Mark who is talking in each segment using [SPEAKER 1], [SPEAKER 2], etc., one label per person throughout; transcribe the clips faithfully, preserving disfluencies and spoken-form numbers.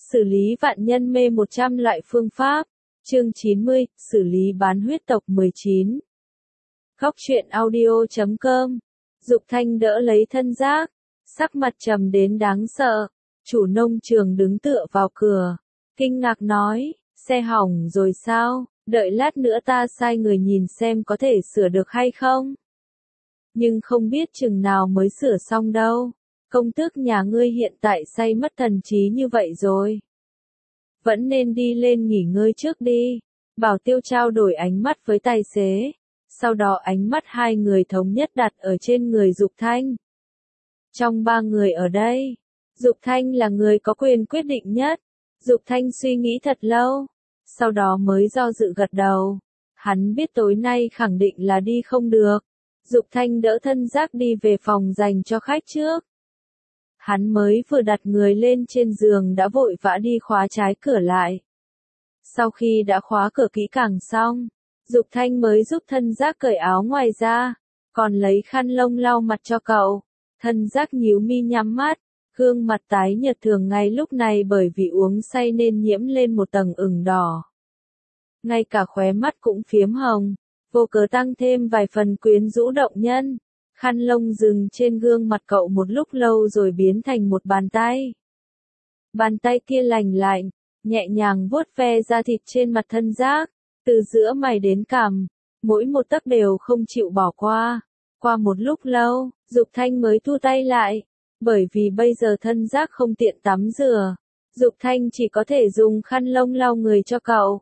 [SPEAKER 1] Xử lý vạn nhân mê một trăm loại phương pháp. Chương chín mươi, xử lý bán huyết tộc mười chín. Góc truyện audio chấm com. Dục Thanh đỡ lấy thân giác, sắc mặt trầm đến đáng sợ. Chủ nông trường đứng tựa vào cửa, kinh ngạc nói, xe hỏng rồi sao, đợi lát nữa ta sai người nhìn xem có thể sửa được hay không. Nhưng không biết chừng nào mới sửa xong đâu, công tước nhà ngươi hiện tại say mất thần trí như vậy rồi. Vẫn nên đi lên nghỉ ngơi trước đi. Bảo Tiêu trao đổi ánh mắt với tài xế, sau đó ánh mắt hai người thống nhất đặt ở trên người Dục Thanh. Trong ba người ở đây, Dục Thanh là người có quyền quyết định nhất. Dục Thanh suy nghĩ thật lâu, sau đó mới do dự gật đầu. Hắn biết tối nay khẳng định là đi không được. Dục Thanh đỡ thân giác đi về phòng dành cho khách trước. Hắn mới vừa đặt người lên trên giường đã vội vã đi khóa trái cửa lại. Sau khi đã khóa cửa kỹ càng xong, Dục Thanh mới giúp thân giác cởi áo ngoài ra, còn lấy khăn lông lau mặt cho cậu. Thân giác nhíu mi nhắm mắt, gương mặt tái nhợt thường ngày lúc này bởi vì uống say nên nhiễm lên một tầng ửng đỏ. Ngay cả khóe mắt cũng phiếm hồng, vô cớ tăng thêm vài phần quyến rũ động nhân. Khăn lông dừng trên gương mặt cậu một lúc lâu rồi biến thành một bàn tay. Bàn tay kia lành lạnh, nhẹ nhàng vuốt ve da thịt trên mặt thân giác, từ giữa mày đến cằm, mỗi một tấc đều không chịu bỏ qua. Qua một lúc lâu, Dục Thanh mới thu tay lại, bởi vì bây giờ thân giác không tiện tắm rửa. Dục Thanh chỉ có thể dùng khăn lông lau người cho cậu.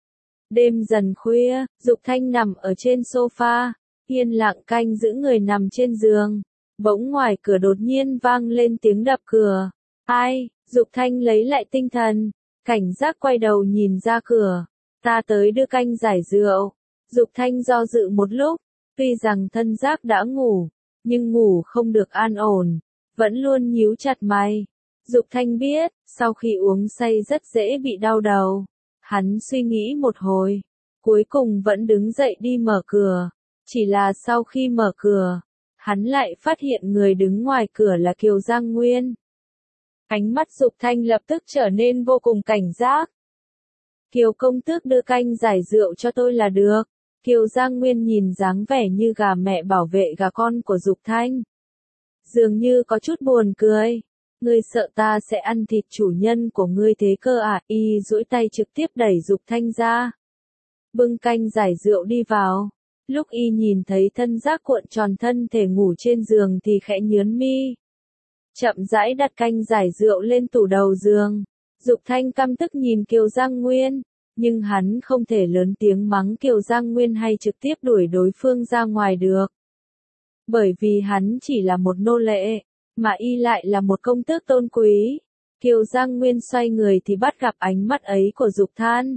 [SPEAKER 1] Đêm dần khuya, Dục Thanh nằm ở trên sofa, yên lặng canh giữ người nằm trên giường. Bỗng ngoài cửa đột nhiên vang lên tiếng đập cửa. Ai? Dục Thanh lấy lại tinh thần, cảnh giác quay đầu nhìn ra cửa. Ta tới đưa canh giải rượu. Dục Thanh do dự một lúc, tuy rằng thân giác đã ngủ, nhưng ngủ không được an ổn, vẫn luôn nhíu chặt mày. Dục Thanh biết, sau khi uống say rất dễ bị đau đầu. Hắn suy nghĩ một hồi, cuối cùng vẫn đứng dậy đi mở cửa. Chỉ là sau khi mở cửa, hắn lại phát hiện người đứng ngoài cửa là Kiều Giang Nguyên. Ánh mắt Dục Thanh lập tức trở nên vô cùng cảnh giác. Kiều công tước đưa canh giải rượu cho tôi là được. Kiều Giang Nguyên nhìn dáng vẻ như gà mẹ bảo vệ gà con của Dục Thanh, dường như có chút buồn cười. Ngươi sợ ta sẽ ăn thịt chủ nhân của ngươi thế cơ à? Y duỗi tay trực tiếp đẩy Dục Thanh ra, bưng canh giải rượu đi vào. Lúc y nhìn thấy thân giác cuộn tròn thân thể ngủ trên giường thì khẽ nhướng mi, chậm rãi đặt canh giải rượu lên tủ đầu giường. Dục Thanh căm tức nhìn Kiều Giang Nguyên, nhưng hắn không thể lớn tiếng mắng Kiều Giang Nguyên hay trực tiếp đuổi đối phương ra ngoài được. Bởi vì hắn chỉ là một nô lệ, mà y lại là một công tước tôn quý. Kiều Giang Nguyên xoay người thì bắt gặp ánh mắt ấy của Dục Thanh.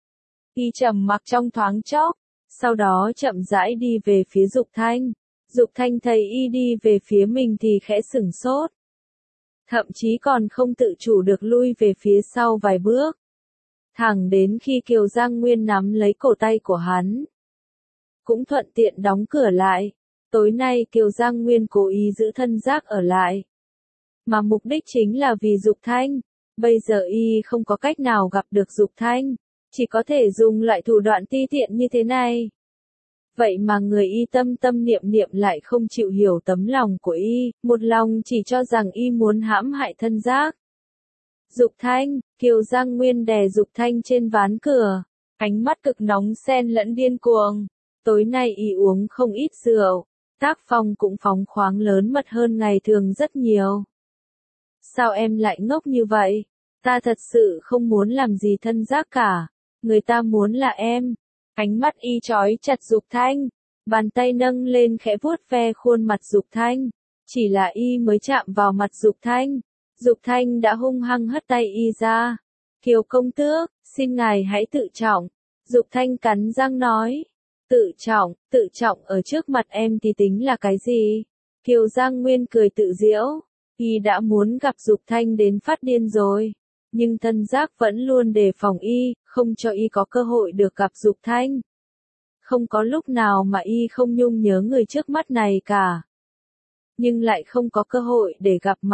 [SPEAKER 1] Y trầm mặc trong thoáng chốc, sau đó chậm rãi đi về phía Dục Thanh. Dục Thanh thấy y đi về phía mình thì khẽ sửng sốt, thậm chí còn không tự chủ được lui về phía sau vài bước. Thẳng đến khi Kiều Giang Nguyên nắm lấy cổ tay của hắn, cũng thuận tiện đóng cửa lại. Tối nay Kiều Giang Nguyên cố ý giữ thân giác ở lại, mà mục đích chính là vì Dục Thanh. Bây giờ y không có cách nào gặp được Dục Thanh, chỉ có thể dùng loại thủ đoạn ti tiện như thế này. Vậy mà người y tâm tâm niệm niệm lại không chịu hiểu tấm lòng của y, một lòng chỉ cho rằng y muốn hãm hại thân giác. Dục Thanh, Kiều Giang Nguyên đè Dục Thanh trên ván cửa, ánh mắt cực nóng xen lẫn điên cuồng. Tối nay y uống không ít rượu, tác phong cũng phóng khoáng lớn mật hơn ngày thường rất nhiều. Sao em lại ngốc như vậy? Ta thật sự không muốn làm gì thân giác cả, người ta muốn là em. Ánh mắt y trói chặt Dục Thanh, bàn tay nâng lên khẽ vuốt ve khuôn mặt Dục Thanh. Chỉ là y mới chạm vào mặt Dục Thanh, Dục Thanh đã hung hăng hất tay y ra. Kiều công tước, xin ngài hãy tự trọng. Dục Thanh cắn răng nói. Tự trọng, tự trọng ở trước mặt em thì tính là cái gì? Kiều Giang Nguyên cười tự giễu. Y đã muốn gặp Dục Thanh đến phát điên rồi, nhưng thân giác vẫn luôn đề phòng y, không cho y có cơ hội được gặp Dục Thanh. Không có lúc nào mà y không nhung nhớ người trước mắt này cả, nhưng lại không có cơ hội để gặp mặt.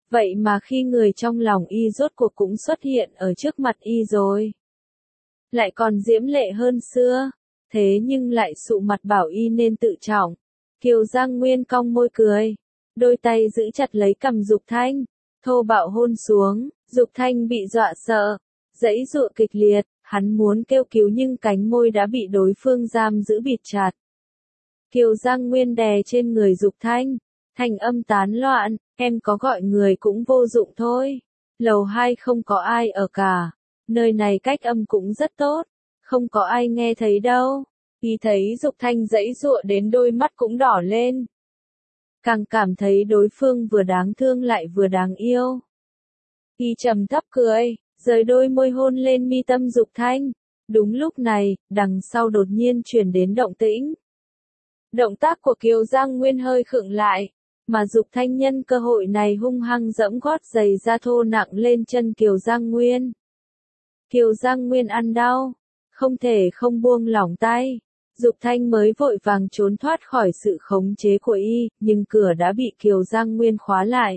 [SPEAKER 1] Vậy mà khi người trong lòng y rốt cuộc cũng xuất hiện ở trước mặt y rồi. Lại còn diễm lệ hơn xưa, thế nhưng lại sụ mặt bảo y nên tự trọng. Kiều Giang Nguyên cong môi cười, đôi tay giữ chặt lấy cằm Dục Thanh, thô bạo hôn xuống. Dục Thanh bị dọa sợ, giãy giụa kịch liệt, hắn muốn kêu cứu nhưng cánh môi đã bị đối phương giam giữ bịt chặt. Kiều Giang Nguyên đè trên người Dục Thanh, thanh âm tán loạn, em có gọi người cũng vô dụng thôi. Lầu hai không có ai ở cả, nơi này cách âm cũng rất tốt, không có ai nghe thấy đâu. Y thấy Dục Thanh giãy giụa đến đôi mắt cũng đỏ lên. Càng cảm thấy đối phương vừa đáng thương lại vừa đáng yêu. Y trầm thấp cười, rời đôi môi hôn lên mi tâm Dục Thanh. Đúng lúc này, đằng sau đột nhiên truyền đến động tĩnh. Động tác của Kiều Giang Nguyên hơi khựng lại, mà Dục Thanh nhân cơ hội này hung hăng giẫm gót giày da thô nặng lên chân Kiều Giang Nguyên. Kiều Giang Nguyên ăn đau, không thể không buông lỏng tay. Dục Thanh mới vội vàng trốn thoát khỏi sự khống chế của y, nhưng cửa đã bị Kiều Giang Nguyên khóa lại.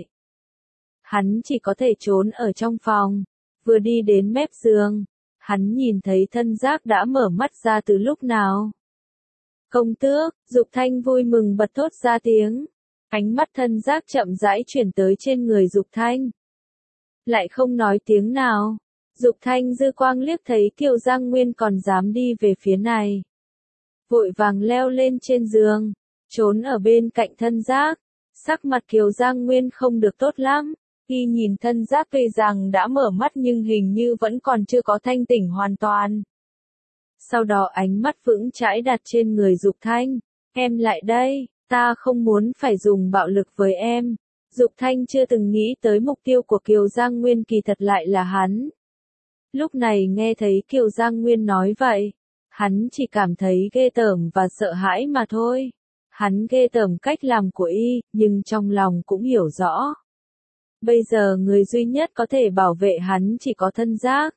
[SPEAKER 1] Hắn chỉ có thể trốn ở trong phòng. Vừa đi đến mép giường, hắn nhìn thấy Thân Giác đã mở mắt ra từ lúc nào. Công tước, Dục Thanh vui mừng bật thốt ra tiếng. Ánh mắt Thân Giác chậm rãi chuyển tới trên người Dục Thanh. Lại không nói tiếng nào. Dục Thanh dư quang liếc thấy Kiều Giang Nguyên còn dám đi về phía này. Vội vàng leo lên trên giường, trốn ở bên cạnh Thân Giác. Sắc mặt Kiều Giang Nguyên không được tốt lắm. Khi nhìn Thân Giác tuy rằng đã mở mắt nhưng hình như vẫn còn chưa có thanh tỉnh hoàn toàn. Sau đó ánh mắt vững chãi đặt trên người Dục Thanh. Em lại đây, ta không muốn phải dùng bạo lực với em. Dục Thanh chưa từng nghĩ tới mục tiêu của Kiều Giang Nguyên kỳ thật lại là hắn. Lúc này nghe thấy Kiều Giang Nguyên nói vậy, hắn chỉ cảm thấy ghê tởm và sợ hãi mà thôi. Hắn ghê tởm cách làm của y, nhưng trong lòng cũng hiểu rõ. Bây giờ người duy nhất có thể bảo vệ hắn chỉ có Thân Giác.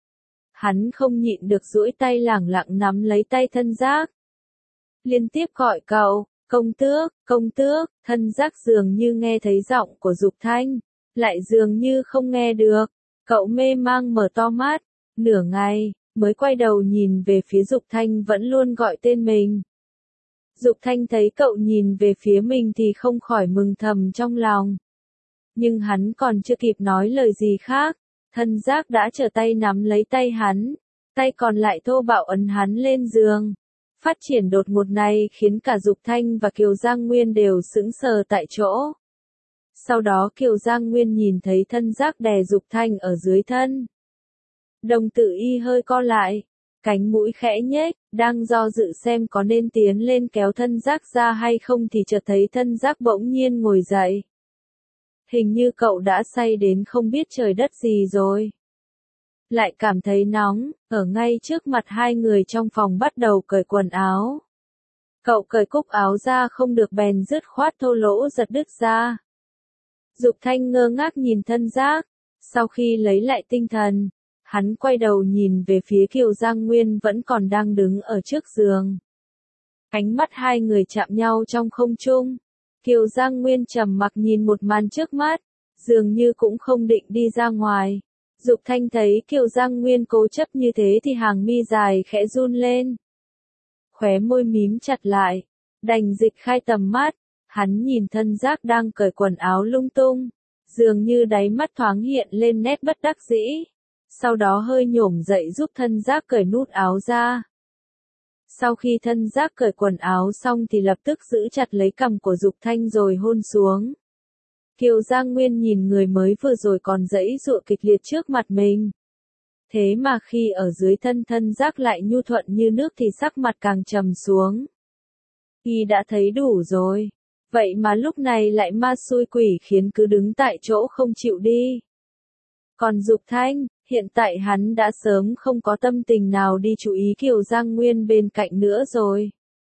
[SPEAKER 1] Hắn không nhịn được duỗi tay lẳng lặng nắm lấy tay Thân Giác. Liên tiếp gọi cậu, công tước, công tước, Thân Giác dường như nghe thấy giọng của Dục Thanh, lại dường như không nghe được. Cậu mê mang mở to mắt, nửa ngày, mới quay đầu nhìn về phía Dục Thanh vẫn luôn gọi tên mình. Dục Thanh thấy cậu nhìn về phía mình thì không khỏi mừng thầm trong lòng. Nhưng hắn còn chưa kịp nói lời gì khác, Thân Giác đã trở tay nắm lấy tay hắn, tay còn lại thô bạo ấn hắn lên giường. Phát triển đột ngột này khiến cả Dục Thanh và Kiều Giang Nguyên đều sững sờ tại chỗ. Sau đó Kiều Giang Nguyên nhìn thấy Thân Giác đè Dục Thanh ở dưới thân. Đồng tử y hơi co lại, cánh mũi khẽ nhếch, đang do dự xem có nên tiến lên kéo Thân Giác ra hay không thì chợt thấy Thân Giác bỗng nhiên ngồi dậy. Hình như cậu đã say đến không biết trời đất gì rồi. Lại cảm thấy nóng, ở ngay trước mặt hai người trong phòng bắt đầu cởi quần áo. Cậu cởi cúc áo ra không được bèn dứt khoát thô lỗ giật đứt ra. Dục Thanh ngơ ngác nhìn Thân Giác, sau khi lấy lại tinh thần, hắn quay đầu nhìn về phía Kiều Giang Nguyên vẫn còn đang đứng ở trước giường. Ánh mắt hai người chạm nhau trong không trung. Kiều Giang Nguyên trầm mặc nhìn một màn trước mắt, dường như cũng không định đi ra ngoài. Dục Thanh thấy Kiều Giang Nguyên cố chấp như thế thì hàng mi dài khẽ run lên. Khóe môi mím chặt lại, đành dịch khai tầm mắt, hắn nhìn Thân Giác đang cởi quần áo lung tung, dường như đáy mắt thoáng hiện lên nét bất đắc dĩ. Sau đó hơi nhổm dậy giúp Thân Giác cởi nút áo ra. Sau khi Thân Giác cởi quần áo xong thì lập tức giữ chặt lấy cằm của Dục Thanh rồi hôn xuống. Kiều Giang Nguyên nhìn người mới vừa rồi còn giãy giụa kịch liệt trước mặt mình. Thế mà khi ở dưới thân Thân Giác lại nhu thuận như nước thì sắc mặt càng trầm xuống. Y đã thấy đủ rồi. Vậy mà lúc này lại ma xui quỷ khiến cứ đứng tại chỗ không chịu đi. Còn Dục Thanh, hiện tại hắn đã sớm không có tâm tình nào đi chú ý Kiều Giang Nguyên bên cạnh nữa rồi.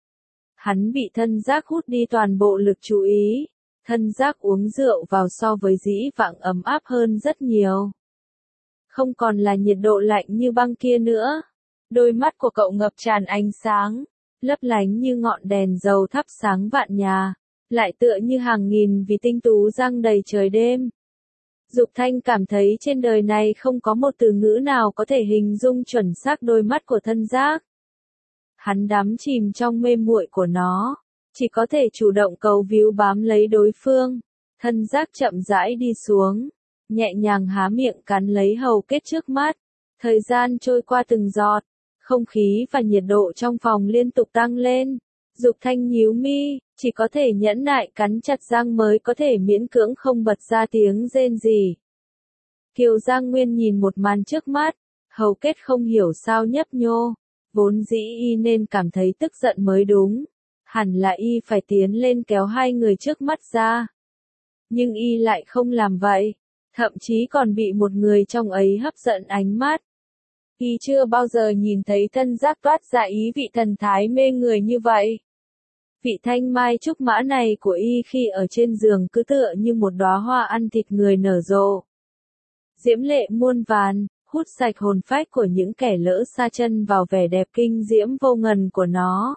[SPEAKER 1] Hắn bị Thân Giác hút đi toàn bộ lực chú ý. Thân Giác uống rượu vào so với dĩ vãng ấm áp hơn rất nhiều. Không còn là nhiệt độ lạnh như băng kia nữa. Đôi mắt của cậu ngập tràn ánh sáng, lấp lánh như ngọn đèn dầu thắp sáng vạn nhà, lại tựa như hàng nghìn vì tinh tú răng đầy trời đêm. Dục Thanh cảm thấy trên đời này không có một từ ngữ nào có thể hình dung chuẩn xác đôi mắt của thân giác. Hắn đắm chìm trong mê muội của nó, chỉ có thể chủ động cầu víu bám lấy đối phương. Thân giác chậm rãi đi xuống, nhẹ nhàng há miệng cắn lấy hầu kết trước mắt. Thời gian trôi qua từng giọt, không khí và nhiệt độ trong phòng liên tục tăng lên. Dục Thanh nhíu mi, chỉ có thể nhẫn nại cắn chặt răng mới có thể miễn cưỡng không bật ra tiếng rên rỉ. Kiều Giang Nguyên nhìn một màn trước mắt, hầu kết không hiểu sao nhấp nhô, vốn dĩ y nên cảm thấy tức giận mới đúng, hẳn là y phải tiến lên kéo hai người trước mắt ra. Nhưng y lại không làm vậy, thậm chí còn bị một người trong ấy hấp dẫn ánh mắt. Y chưa bao giờ nhìn thấy thân giác toát ra ý vị thần thái mê người như vậy. Vị thanh mai trúc mã này của y khi ở trên giường cứ tựa như một đóa hoa ăn thịt người nở rộ. Diễm lệ muôn vàn, hút sạch hồn phách của những kẻ lỡ sa chân vào vẻ đẹp kinh diễm vô ngần của nó.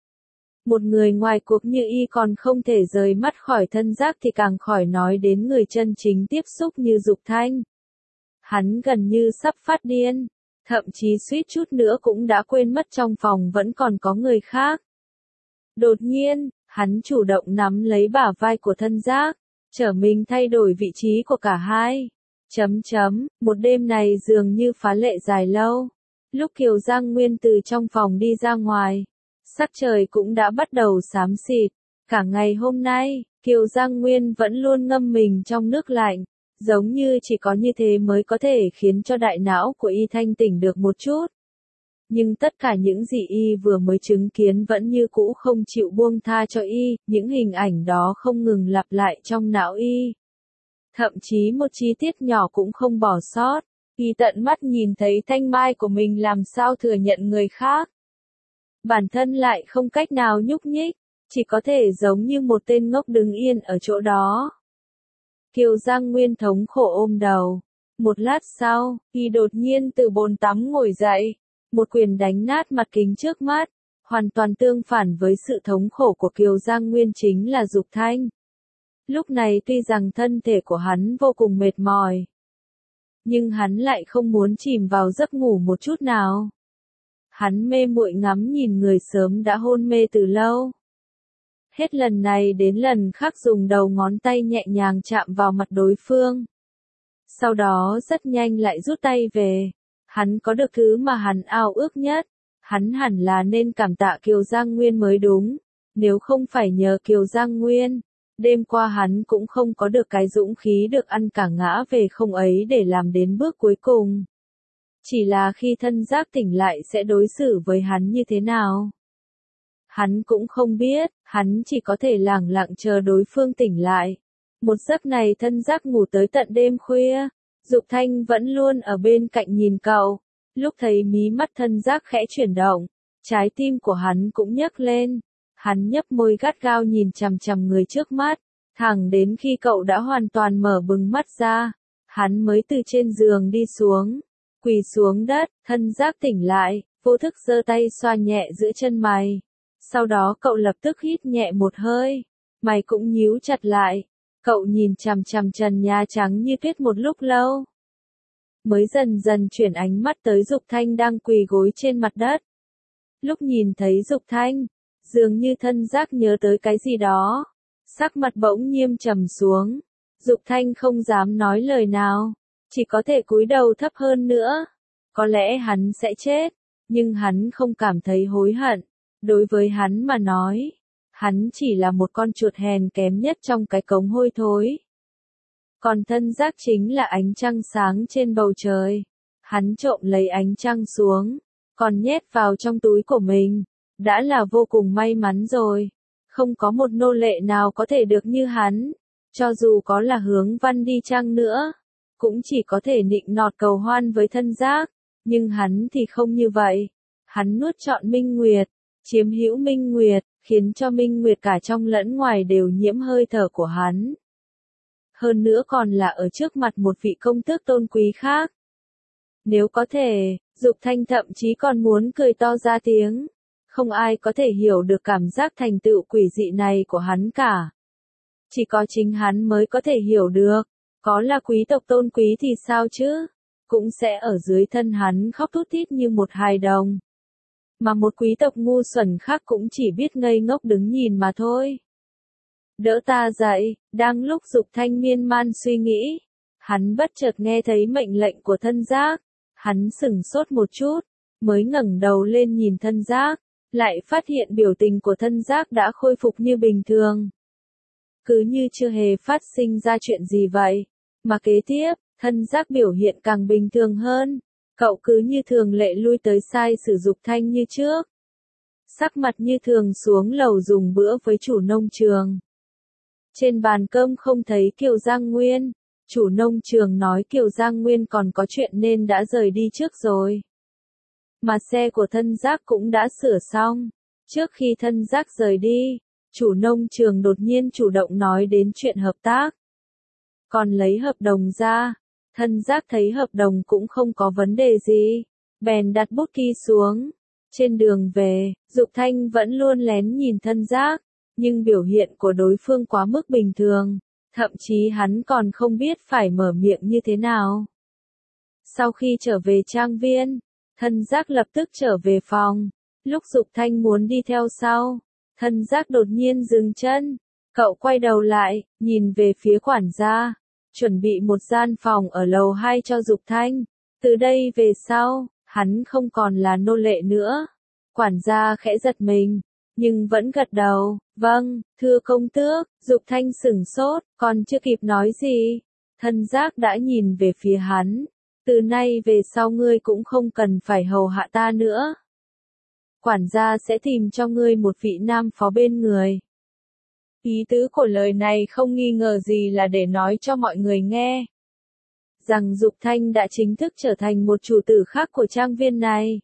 [SPEAKER 1] Một người ngoài cuộc như y còn không thể rời mắt khỏi thân giác thì càng khỏi nói đến người chân chính tiếp xúc như Dục Thanh. Hắn gần như sắp phát điên, thậm chí suýt chút nữa cũng đã quên mất trong phòng vẫn còn có người khác. Đột nhiên, hắn chủ động nắm lấy bả vai của thân giác, trở mình thay đổi vị trí của cả hai. Chấm chấm, một đêm này dường như phá lệ dài lâu. Lúc Kiều Giang Nguyên từ trong phòng đi ra ngoài, sắc trời cũng đã bắt đầu xám xịt. Cả ngày hôm nay, Kiều Giang Nguyên vẫn luôn ngâm mình trong nước lạnh, giống như chỉ có như thế mới có thể khiến cho đại não của y thanh tỉnh được một chút. Nhưng tất cả những gì y vừa mới chứng kiến vẫn như cũ không chịu buông tha cho y, những hình ảnh đó không ngừng lặp lại trong não y. Thậm chí một chi tiết nhỏ cũng không bỏ sót, y tận mắt nhìn thấy thanh mai của mình làm sao thừa nhận người khác. Bản thân lại không cách nào nhúc nhích, chỉ có thể giống như một tên ngốc đứng yên ở chỗ đó. Kiều Giang Nguyên thống khổ ôm đầu. Một lát sau, y đột nhiên từ bồn tắm ngồi dậy, một quyền đánh nát mặt kính trước mắt, hoàn toàn tương phản với sự thống khổ của Kiều Giang Nguyên chính là Dục Thanh. Lúc này tuy rằng thân thể của hắn vô cùng mệt mỏi, nhưng hắn lại không muốn chìm vào giấc ngủ một chút nào. Hắn mê muội ngắm nhìn người sớm đã hôn mê từ lâu. Hết lần này đến lần khác dùng đầu ngón tay nhẹ nhàng chạm vào mặt đối phương. Sau đó rất nhanh lại rút tay về. Hắn có được thứ mà hắn ao ước nhất. Hắn hẳn là nên cảm tạ Kiều Giang Nguyên mới đúng. Nếu không phải nhờ Kiều Giang Nguyên, đêm qua hắn cũng không có được cái dũng khí được ăn cả ngã về không ấy để làm đến bước cuối cùng. Chỉ là khi thân giác tỉnh lại sẽ đối xử với hắn như thế nào? Hắn cũng không biết, hắn chỉ có thể lẳng lặng chờ đối phương tỉnh lại. Một giấc này thân giác ngủ tới tận đêm khuya, Dục Thanh vẫn luôn ở bên cạnh nhìn cậu. Lúc thấy mí mắt thân giác khẽ chuyển động, trái tim của hắn cũng nhấc lên. Hắn nhấp môi gắt gao nhìn chằm chằm người trước mắt, thẳng đến khi cậu đã hoàn toàn mở bừng mắt ra, hắn mới từ trên giường đi xuống, quỳ xuống đất, thân giác tỉnh lại, vô thức giơ tay xoa nhẹ giữa chân mày. Sau đó cậu lập tức hít nhẹ một hơi, mày cũng nhíu chặt lại, cậu nhìn chằm chằm trần nhà trắng như tuyết một lúc lâu. Mới dần dần chuyển ánh mắt tới Dục Thanh đang quỳ gối trên mặt đất. Lúc nhìn thấy Dục Thanh, dường như thân giác nhớ tới cái gì đó, sắc mặt bỗng nghiêm trầm xuống. Dục Thanh không dám nói lời nào, chỉ có thể cúi đầu thấp hơn nữa. Có lẽ hắn sẽ chết, nhưng hắn không cảm thấy hối hận. Đối với hắn mà nói, hắn chỉ là một con chuột hèn kém nhất trong cái cống hôi thối. Còn thân giác chính là ánh trăng sáng trên bầu trời. Hắn trộm lấy ánh trăng xuống, còn nhét vào trong túi của mình. Đã là vô cùng may mắn rồi. Không có một nô lệ nào có thể được như hắn. Cho dù có là Hướng Văn đi chăng nữa, cũng chỉ có thể nịnh nọt cầu hoan với thân giác. Nhưng hắn thì không như vậy. Hắn nuốt trọn Minh Nguyệt, chiếm hữu Minh Nguyệt, khiến cho Minh Nguyệt cả trong lẫn ngoài đều nhiễm hơi thở của hắn. Hơn nữa còn là ở trước mặt một vị công tước tôn quý khác. Nếu có thể, Dục Thanh thậm chí còn muốn cười to ra tiếng. Không ai có thể hiểu được cảm giác thành tựu quỷ dị này của hắn cả. Chỉ có chính hắn mới có thể hiểu được. Có là quý tộc tôn quý thì sao chứ? Cũng sẽ ở dưới thân hắn khóc thút thít như một hài đồng. Mà một quý tộc ngu xuẩn khác cũng chỉ biết ngây ngốc đứng nhìn mà thôi. Đỡ ta dậy, đang lúc Dục Thanh miên man suy nghĩ. Hắn bất chợt nghe thấy mệnh lệnh của thân giác. Hắn sửng sốt một chút, mới ngẩng đầu lên nhìn thân giác. Lại phát hiện biểu tình của thân giác đã khôi phục như bình thường. Cứ như chưa hề phát sinh ra chuyện gì vậy. Mà kế tiếp, thân giác biểu hiện càng bình thường hơn. Cậu cứ như thường lệ lui tới sai sử Dục Thanh như trước. Sắc mặt như thường xuống lầu dùng bữa với chủ nông trường. Trên bàn cơm không thấy Kiều Giang Nguyên. Chủ nông trường nói Kiều Giang Nguyên còn có chuyện nên đã rời đi trước rồi. Mà xe của thân giác cũng đã sửa xong. Trước khi thân giác rời đi, chủ nông trường đột nhiên chủ động nói đến chuyện hợp tác. Còn lấy hợp đồng ra, thân giác thấy hợp đồng cũng không có vấn đề gì. Bèn đặt bút ký xuống. Trên đường về, Dục Thanh vẫn luôn lén nhìn thân giác. Nhưng biểu hiện của đối phương quá mức bình thường. Thậm chí hắn còn không biết phải mở miệng như thế nào. Sau khi trở về trang viên, thân giác lập tức trở về phòng. Lúc Dục Thanh muốn đi theo sau, thân giác đột nhiên dừng chân. Cậu quay đầu lại, nhìn về phía quản gia. Chuẩn bị một gian phòng ở lầu hai cho Dục Thanh. Từ đây về sau, hắn không còn là nô lệ nữa. Quản gia khẽ giật mình, nhưng vẫn gật đầu. Vâng, thưa công tước. Dục Thanh sửng sốt, còn chưa kịp nói gì. Thân giác đã nhìn về phía hắn. Từ nay về sau ngươi cũng không cần phải hầu hạ ta nữa. Quản gia sẽ tìm cho ngươi một vị nam phó bên người. Ý tứ của lời này không nghi ngờ gì là để nói cho mọi người nghe. Rằng Dục Thanh đã chính thức trở thành một chủ tử khác của trang viên này.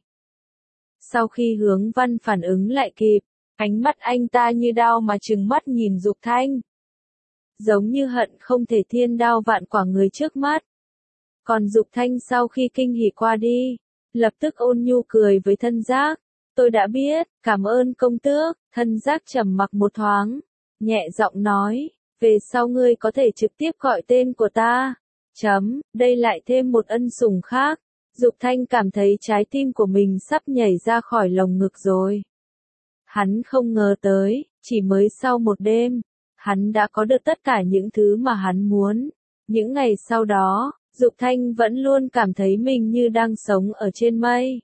[SPEAKER 1] Sau khi Hướng Văn phản ứng lại kịp, ánh mắt anh ta như đao mà trừng mắt nhìn Dục Thanh. Giống như hận không thể thiên đao vạn quả người trước mắt. Còn Dục Thanh sau khi kinh hỉ qua đi, lập tức ôn nhu cười với thân giác. Tôi đã biết, cảm ơn công tước. Thân giác trầm mặc một thoáng, nhẹ giọng nói, về sau ngươi có thể trực tiếp gọi tên của ta. Chấm, đây lại thêm một ân sủng khác. Dục Thanh cảm thấy trái tim của mình sắp nhảy ra khỏi lồng ngực rồi. Hắn không ngờ tới, chỉ mới sau một đêm, hắn đã có được tất cả những thứ mà hắn muốn. Những ngày sau đó, Dục Thanh vẫn luôn cảm thấy mình như đang sống ở trên mây.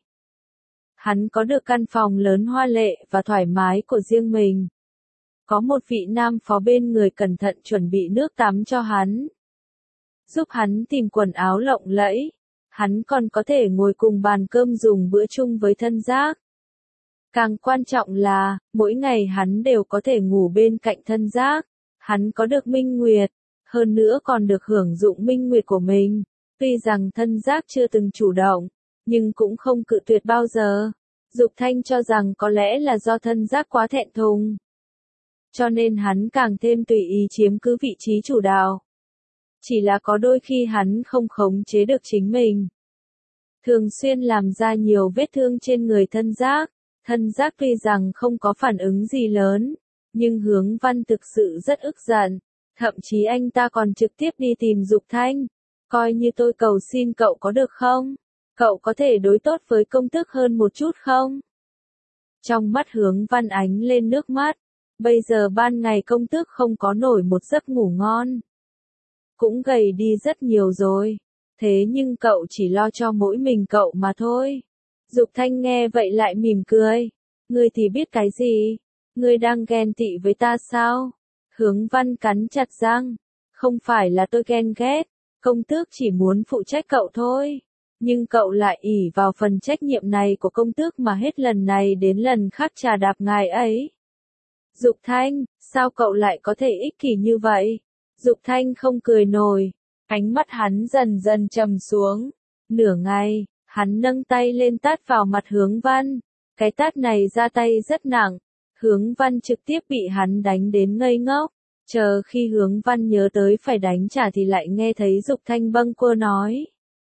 [SPEAKER 1] Hắn có được căn phòng lớn hoa lệ và thoải mái của riêng mình. Có một vị nam phó bên người cẩn thận chuẩn bị nước tắm cho hắn. Giúp hắn tìm quần áo lộng lẫy. Hắn còn có thể ngồi cùng bàn cơm dùng bữa chung với thân giác. Càng quan trọng là, mỗi ngày hắn đều có thể ngủ bên cạnh thân giác. Hắn có được minh nguyệt, hơn nữa còn được hưởng dụng minh nguyệt của mình. Tuy rằng thân giác chưa từng chủ động, nhưng cũng không cự tuyệt bao giờ. Dục Thanh cho rằng có lẽ là do thân giác quá thẹn thùng. Cho nên hắn càng thêm tùy ý chiếm cứ vị trí chủ đạo. Chỉ là có đôi khi hắn không khống chế được chính mình. Thường xuyên làm ra nhiều vết thương trên người thân giác. Thân giác tuy rằng không có phản ứng gì lớn, nhưng Hướng Văn thực sự rất ức giận. Thậm chí anh ta còn trực tiếp đi tìm Dục Thanh. Coi như tôi cầu xin cậu có được không? Cậu có thể đối tốt với công tước hơn một chút không? Trong mắt Hướng Văn ánh lên nước mắt. Bây giờ ban ngày công tước không có nổi một giấc ngủ ngon. Cũng gầy đi rất nhiều rồi. Thế nhưng cậu chỉ lo cho mỗi mình cậu mà thôi. Dục Thanh nghe vậy lại mỉm cười. Ngươi thì biết cái gì? Ngươi đang ghen tị với ta sao? Hướng Văn cắn chặt răng. Không phải là tôi ghen ghét. Công tước chỉ muốn phụ trách cậu thôi. Nhưng cậu lại ỷ vào phần trách nhiệm này của công tước mà hết lần này đến lần khác trà đạp ngài ấy. Dục Thanh, sao cậu lại có thể ích kỷ như vậy? Dục Thanh không cười nổi. Ánh mắt hắn dần dần trầm xuống. Nửa ngày, hắn nâng tay lên tát vào mặt Hướng Văn. Cái tát này ra tay rất nặng. Hướng Văn trực tiếp bị hắn đánh đến ngây ngốc. Chờ khi Hướng Văn nhớ tới phải đánh trả thì lại nghe thấy Dục Thanh bâng quơ nói.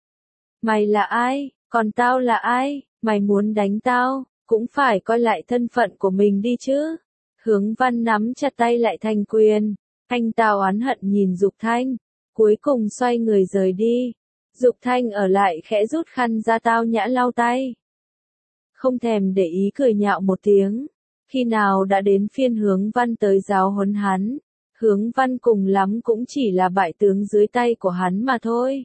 [SPEAKER 1] Mày là ai? Còn tao là ai? Mày muốn đánh tao? Cũng phải coi lại thân phận của mình đi chứ. Hướng Văn nắm chặt tay lại thành quyền. Anh ta oán hận nhìn Dục Thanh. cuối cùng xoay người rời đi. Dục Thanh ở lại khẽ rút khăn ra tao nhã lau tay. Không thèm để ý cười nhạo một tiếng. Khi nào đã đến phiên Hướng Văn tới giáo huấn hắn, Hướng Văn cùng lắm cũng chỉ là bại tướng dưới tay của hắn mà thôi.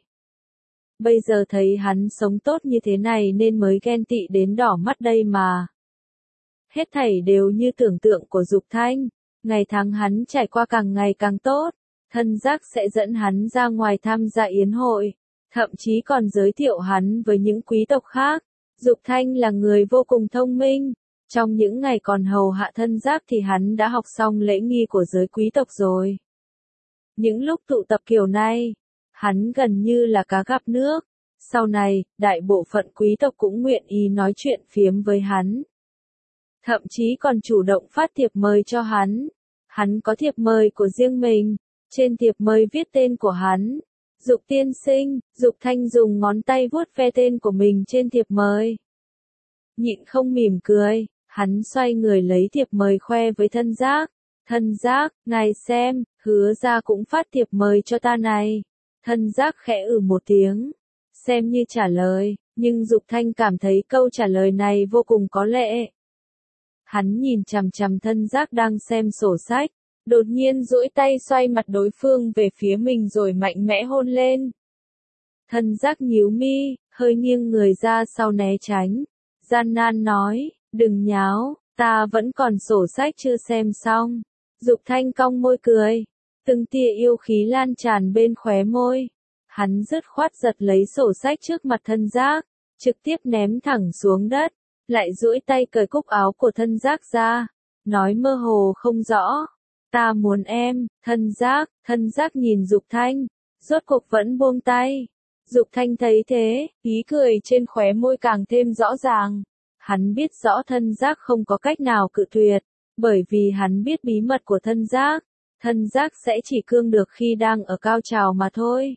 [SPEAKER 1] Bây giờ thấy hắn sống tốt như thế này nên mới ghen tị đến đỏ mắt đây mà. Hết thảy đều như tưởng tượng của Dục Thanh, ngày tháng hắn trải qua càng ngày càng tốt, thân giác sẽ dẫn hắn ra ngoài tham gia yến hội, thậm chí còn giới thiệu hắn với những quý tộc khác. Dục Thanh là người vô cùng thông minh, trong những ngày còn hầu hạ thân giác thì hắn đã học xong lễ nghi của giới quý tộc rồi. Những lúc tụ tập kiểu này, hắn gần như là cá gặp nước, sau này, đại bộ phận quý tộc cũng nguyện ý nói chuyện phiếm với hắn. Thậm chí còn chủ động phát thiệp mời cho hắn. Hắn có thiệp mời của riêng mình, trên thiệp mời viết tên của hắn. Dục tiên sinh, Dục Thanh dùng ngón tay vuốt ve tên của mình trên thiệp mời. Nhịn không mỉm cười, hắn xoay người lấy thiệp mời khoe với thân giác. Thân giác, ngài xem, Hứa ra cũng phát thiệp mời cho ta này. Thân giác khẽ ử một tiếng, xem như trả lời, nhưng Dục Thanh cảm thấy câu trả lời này vô cùng có lệ. Hắn nhìn chằm chằm thân giác đang xem sổ sách, đột nhiên duỗi tay xoay mặt đối phương về phía mình rồi mạnh mẽ hôn lên. Thân giác nhíu mi, hơi nghiêng người ra sau né tránh, gian nan nói, đừng nháo, ta vẫn còn sổ sách chưa xem xong. Dục Thanh cong môi cười, từng tia yêu khí lan tràn bên khóe môi. Hắn dứt khoát giật lấy sổ sách trước mặt thân giác, trực tiếp ném thẳng xuống đất, lại duỗi tay cởi cúc áo của thân giác ra, nói mơ hồ không rõ. Ta muốn em, thân giác, thân giác nhìn Dục Thanh, rốt cuộc vẫn buông tay. Dục Thanh thấy thế, ý cười trên khóe môi càng thêm rõ ràng. Hắn biết rõ thân giác không có cách nào cự tuyệt, bởi vì hắn biết bí mật của thân giác. Thân giác sẽ chỉ cương được khi đang ở cao trào mà thôi.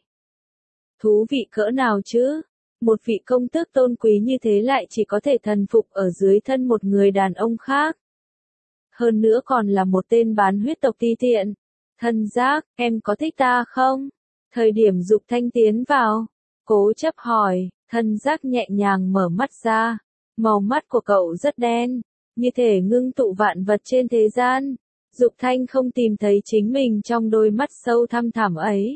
[SPEAKER 1] Thú vị cỡ nào chứ? Một vị công tước tôn quý như thế lại chỉ có thể thần phục ở dưới thân một người đàn ông khác. Hơn nữa còn là một tên bán huyết tộc ti tiện. Thân giác, em có thích ta không? Thời điểm Dục Thanh tiến vào, cố chấp hỏi, thân giác nhẹ nhàng mở mắt ra. Màu mắt của cậu rất đen, như thể ngưng tụ vạn vật trên thế gian. Dục Thanh không tìm thấy chính mình trong đôi mắt sâu thăm thẳm ấy.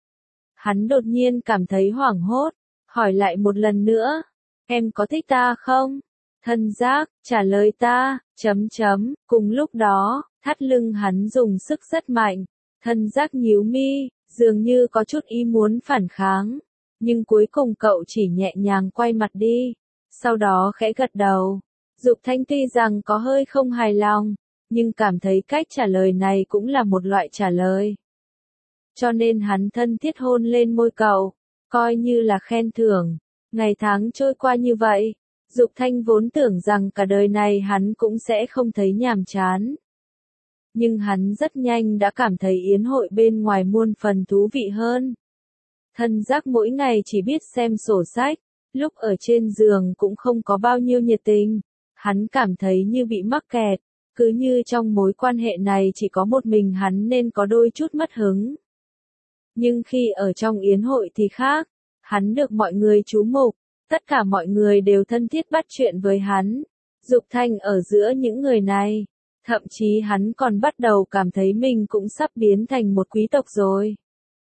[SPEAKER 1] Hắn đột nhiên cảm thấy hoảng hốt, hỏi lại một lần nữa, em có thích ta không? Thân giác, trả lời ta, chấm chấm, cùng lúc đó, thắt lưng hắn dùng sức rất mạnh, thân giác nhíu mi, dường như có chút ý muốn phản kháng, nhưng cuối cùng cậu chỉ nhẹ nhàng quay mặt đi, sau đó khẽ gật đầu. Dục Thanh tuy rằng có hơi không hài lòng, nhưng cảm thấy cách trả lời này cũng là một loại trả lời. Cho nên hắn thân thiết hôn lên môi cậu, coi như là khen thưởng. Ngày tháng trôi qua như vậy, Dục Thanh vốn tưởng rằng cả đời này hắn cũng sẽ không thấy nhàm chán. Nhưng hắn rất nhanh đã cảm thấy yến hội bên ngoài muôn phần thú vị hơn. Thân giác mỗi ngày chỉ biết xem sổ sách, lúc ở trên giường cũng không có bao nhiêu nhiệt tình. Hắn cảm thấy như bị mắc kẹt, cứ như trong mối quan hệ này chỉ có một mình hắn nên có đôi chút mất hứng. Nhưng khi ở trong yến hội thì khác, hắn được mọi người chú mục, tất cả mọi người đều thân thiết bắt chuyện với hắn. Dục Thanh ở giữa những người này, thậm chí hắn còn bắt đầu cảm thấy mình cũng sắp biến thành một quý tộc rồi.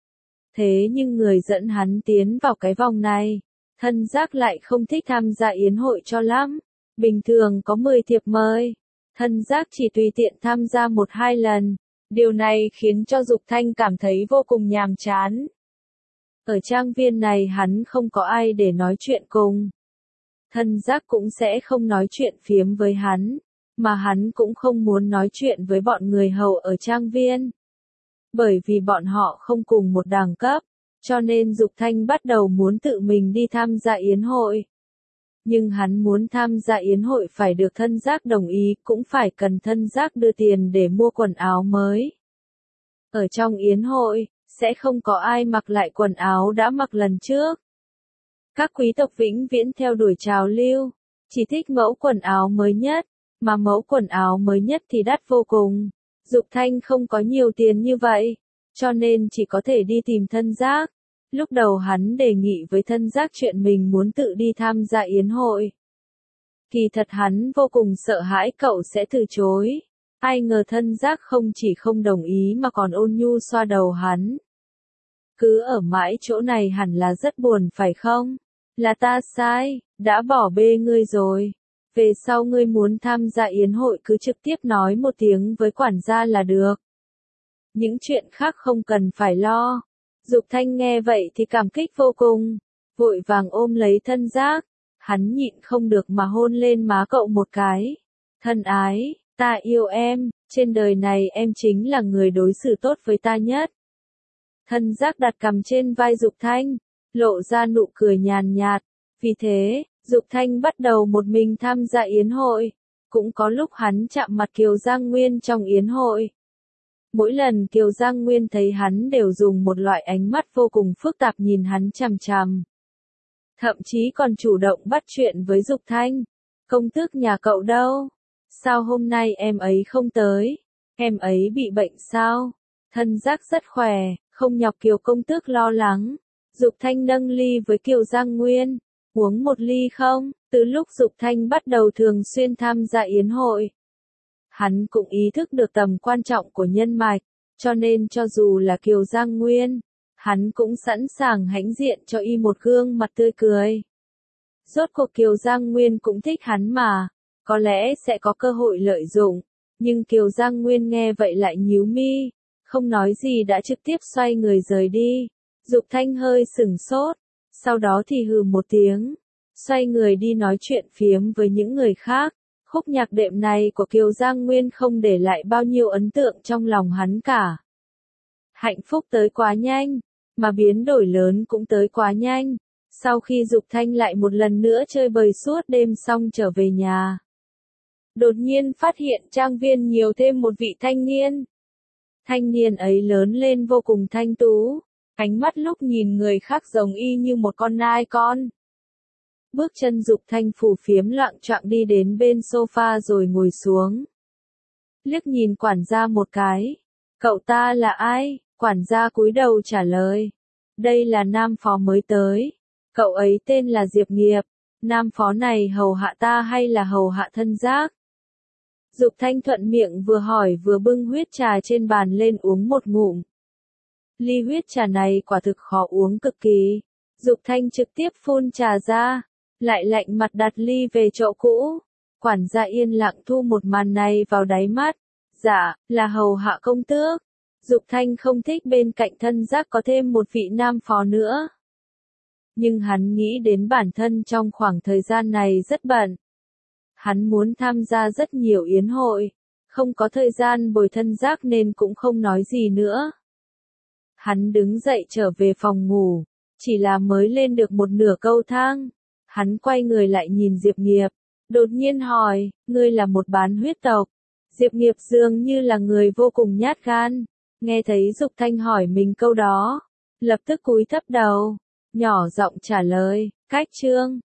[SPEAKER 1] Thế nhưng người dẫn hắn tiến vào cái vòng này, thân giác lại không thích tham gia yến hội cho lắm. Bình thường có mười thiệp mời, thân giác chỉ tùy tiện tham gia một hai lần. Điều này khiến cho Dục Thanh cảm thấy vô cùng nhàm chán. Ở trang viên này hắn không có ai để nói chuyện cùng. Thân giác cũng sẽ không nói chuyện phiếm với hắn, mà hắn cũng không muốn nói chuyện với bọn người hầu ở trang viên. Bởi vì bọn họ không cùng một đẳng cấp, cho nên Dục Thanh bắt đầu muốn tự mình đi tham gia yến hội. Nhưng hắn muốn tham gia yến hội phải được thân giác đồng ý, cũng phải cần thân giác đưa tiền để mua quần áo mới. Ở trong yến hội, sẽ không có ai mặc lại quần áo đã mặc lần trước. Các quý tộc vĩnh viễn theo đuổi trào lưu, chỉ thích mẫu quần áo mới nhất, mà mẫu quần áo mới nhất thì đắt vô cùng. Dục Thanh không có nhiều tiền như vậy, cho nên chỉ có thể đi tìm Thân Giác. Lúc đầu hắn đề nghị với Thân Giác chuyện mình muốn tự đi tham gia yến hội. Kỳ thật hắn vô cùng sợ hãi cậu sẽ từ chối. Ai ngờ Thân Giác không chỉ không đồng ý mà còn ôn nhu xoa đầu hắn. Cứ ở mãi chỗ này hẳn là rất buồn phải không? Là ta sai, đã bỏ bê ngươi rồi. Về sau ngươi muốn tham gia yến hội cứ trực tiếp nói một tiếng với quản gia là được. Những chuyện khác không cần phải lo. Dục Thanh nghe vậy thì cảm kích vô cùng, vội vàng ôm lấy Thân Giác. Hắn nhịn không được mà hôn lên má cậu một cái. Thân ái, ta yêu em, trên đời này em chính là người đối xử tốt với ta nhất. Thân Giác đặt cằm trên vai Dục Thanh, lộ ra nụ cười nhàn nhạt. Vì thế, Dục Thanh bắt đầu một mình tham gia yến hội. Cũng có lúc hắn chạm mặt Kiều Giang Nguyên trong yến hội. Mỗi lần Kiều Giang Nguyên thấy hắn đều dùng một loại ánh mắt vô cùng phức tạp nhìn hắn chằm chằm. Thậm chí còn chủ động bắt chuyện với Dục Thanh. Công tước nhà cậu đâu? Sao hôm nay em ấy không tới? Em ấy bị bệnh sao? Thân Giác rất khỏe, không nhọc Kiều công tước lo lắng. Dục Thanh nâng ly với Kiều Giang Nguyên. Uống một ly không? Từ lúc Dục Thanh bắt đầu thường xuyên tham gia yến hội, hắn cũng ý thức được tầm quan trọng của nhân mạch, cho nên cho dù là Kiều Giang Nguyên, hắn cũng sẵn sàng hãnh diện cho y một gương mặt tươi cười. Rốt cuộc Kiều Giang Nguyên cũng thích hắn mà, có lẽ sẽ có cơ hội lợi dụng, nhưng Kiều Giang Nguyên nghe vậy lại nhíu mi, không nói gì đã trực tiếp xoay người rời đi. Dục Thanh hơi sửng sốt, sau đó thì hừ một tiếng, xoay người đi nói chuyện phiếm với những người khác. Khúc nhạc đệm này của Kiều Giang Nguyên không để lại bao nhiêu ấn tượng trong lòng hắn cả. Hạnh phúc tới quá nhanh, mà biến đổi lớn cũng tới quá nhanh. Sau khi Dục Thanh lại một lần nữa chơi bời suốt đêm xong trở về nhà, đột nhiên phát hiện trang viên nhiều thêm một vị thanh niên. Thanh niên ấy lớn lên vô cùng thanh tú, ánh mắt lúc nhìn người khác giống y như một con nai con. Bước chân Dục Thanh phù phiếm loạng choạng đi đến bên sofa rồi ngồi xuống. Liếc nhìn quản gia một cái. Cậu ta là ai? Quản gia cúi đầu trả lời. Đây là nam phó mới tới. Cậu ấy tên là Diệp Nghiệp. Nam phó này hầu hạ ta hay là hầu hạ Thân Giác? Dục Thanh thuận miệng vừa hỏi vừa bưng huyết trà trên bàn lên uống một ngụm. Ly huyết trà này quả thực khó uống cực kỳ. Dục Thanh trực tiếp phun trà ra, lại lạnh mặt đặt ly về chỗ cũ. Quản gia yên lặng thu một màn này vào đáy mắt. Dạ, là hầu hạ công tước. Dục Thanh không thích bên cạnh Thân Giác có thêm một vị nam phó nữa. Nhưng hắn nghĩ đến bản thân trong khoảng thời gian này rất bận. Hắn muốn tham gia rất nhiều yến hội, không có thời gian bồi Thân Giác nên cũng không nói gì nữa. Hắn đứng dậy trở về phòng ngủ, chỉ là mới lên được một nửa cầu thang. Hắn quay người lại nhìn Diệp Nghiệp, đột nhiên hỏi, ngươi là một bán huyết tộc. Diệp Nghiệp dường như là người vô cùng nhát gan, nghe thấy Dục Thanh hỏi mình câu đó, lập tức cúi thấp đầu, nhỏ giọng trả lời, cách trương.